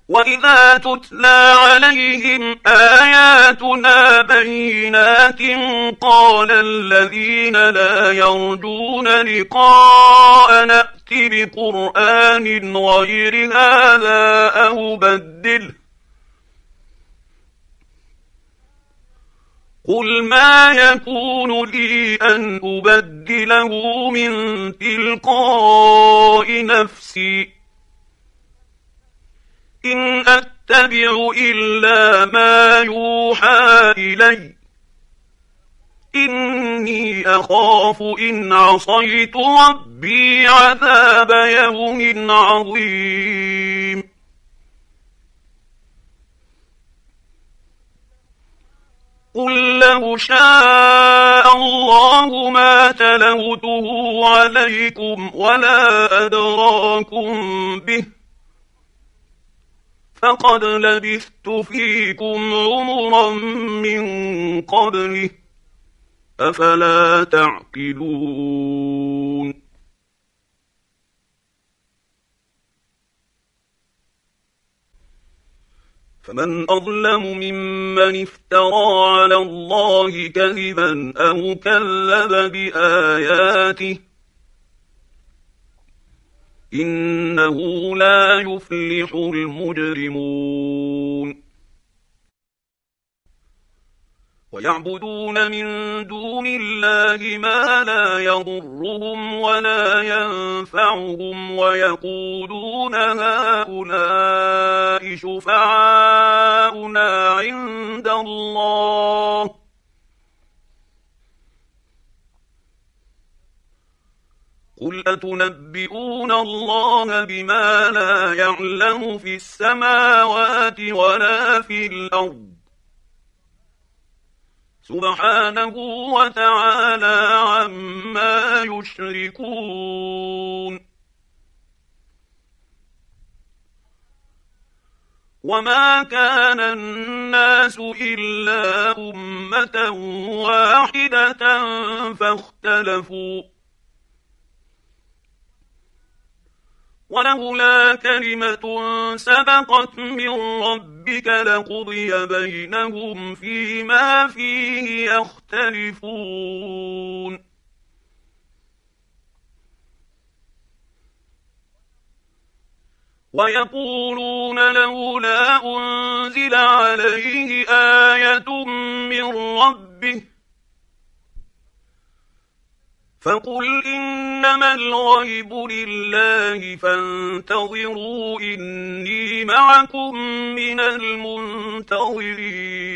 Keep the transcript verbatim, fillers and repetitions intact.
وإذا تتلى عليهم آياتنا بينات قال الذين لا يرجون لقاءنا ائت بقرآن غير هذا أو بدله قل ما يكون لي أن أبدله من تلقاء نفسي إن أتبع إلا ما يوحى إلي إني أخاف إن عصيت ربي عذاب يوم عظيم قل لو شاء الله ما تلوته عليكم ولا أدراكم به فقد لبثت فيكم عمرا من قبله أفلا تعقلون فمن أظلم ممن افترى على الله كذبا أو كذب بآياته إنه لا يفلح المجرمون ويعبدون من دون الله ما لا يضرهم ولا ينفعهم ويقولون هؤلاء شفعاؤنا عند الله قل أتنبئون الله بما لا يعلم في السماوات ولا في الأرض سبحانه وتعالى عما يشركون وما كان الناس إلا أمة واحدة فاختلفوا ولولا كلمة سبقت من ربك لقضي بينهم فيما فيه يختلفون ويقولون لولا أنزل عليه آية من ربه فقل إنما الغيب لله فانتظروا إني معكم من المنتظرين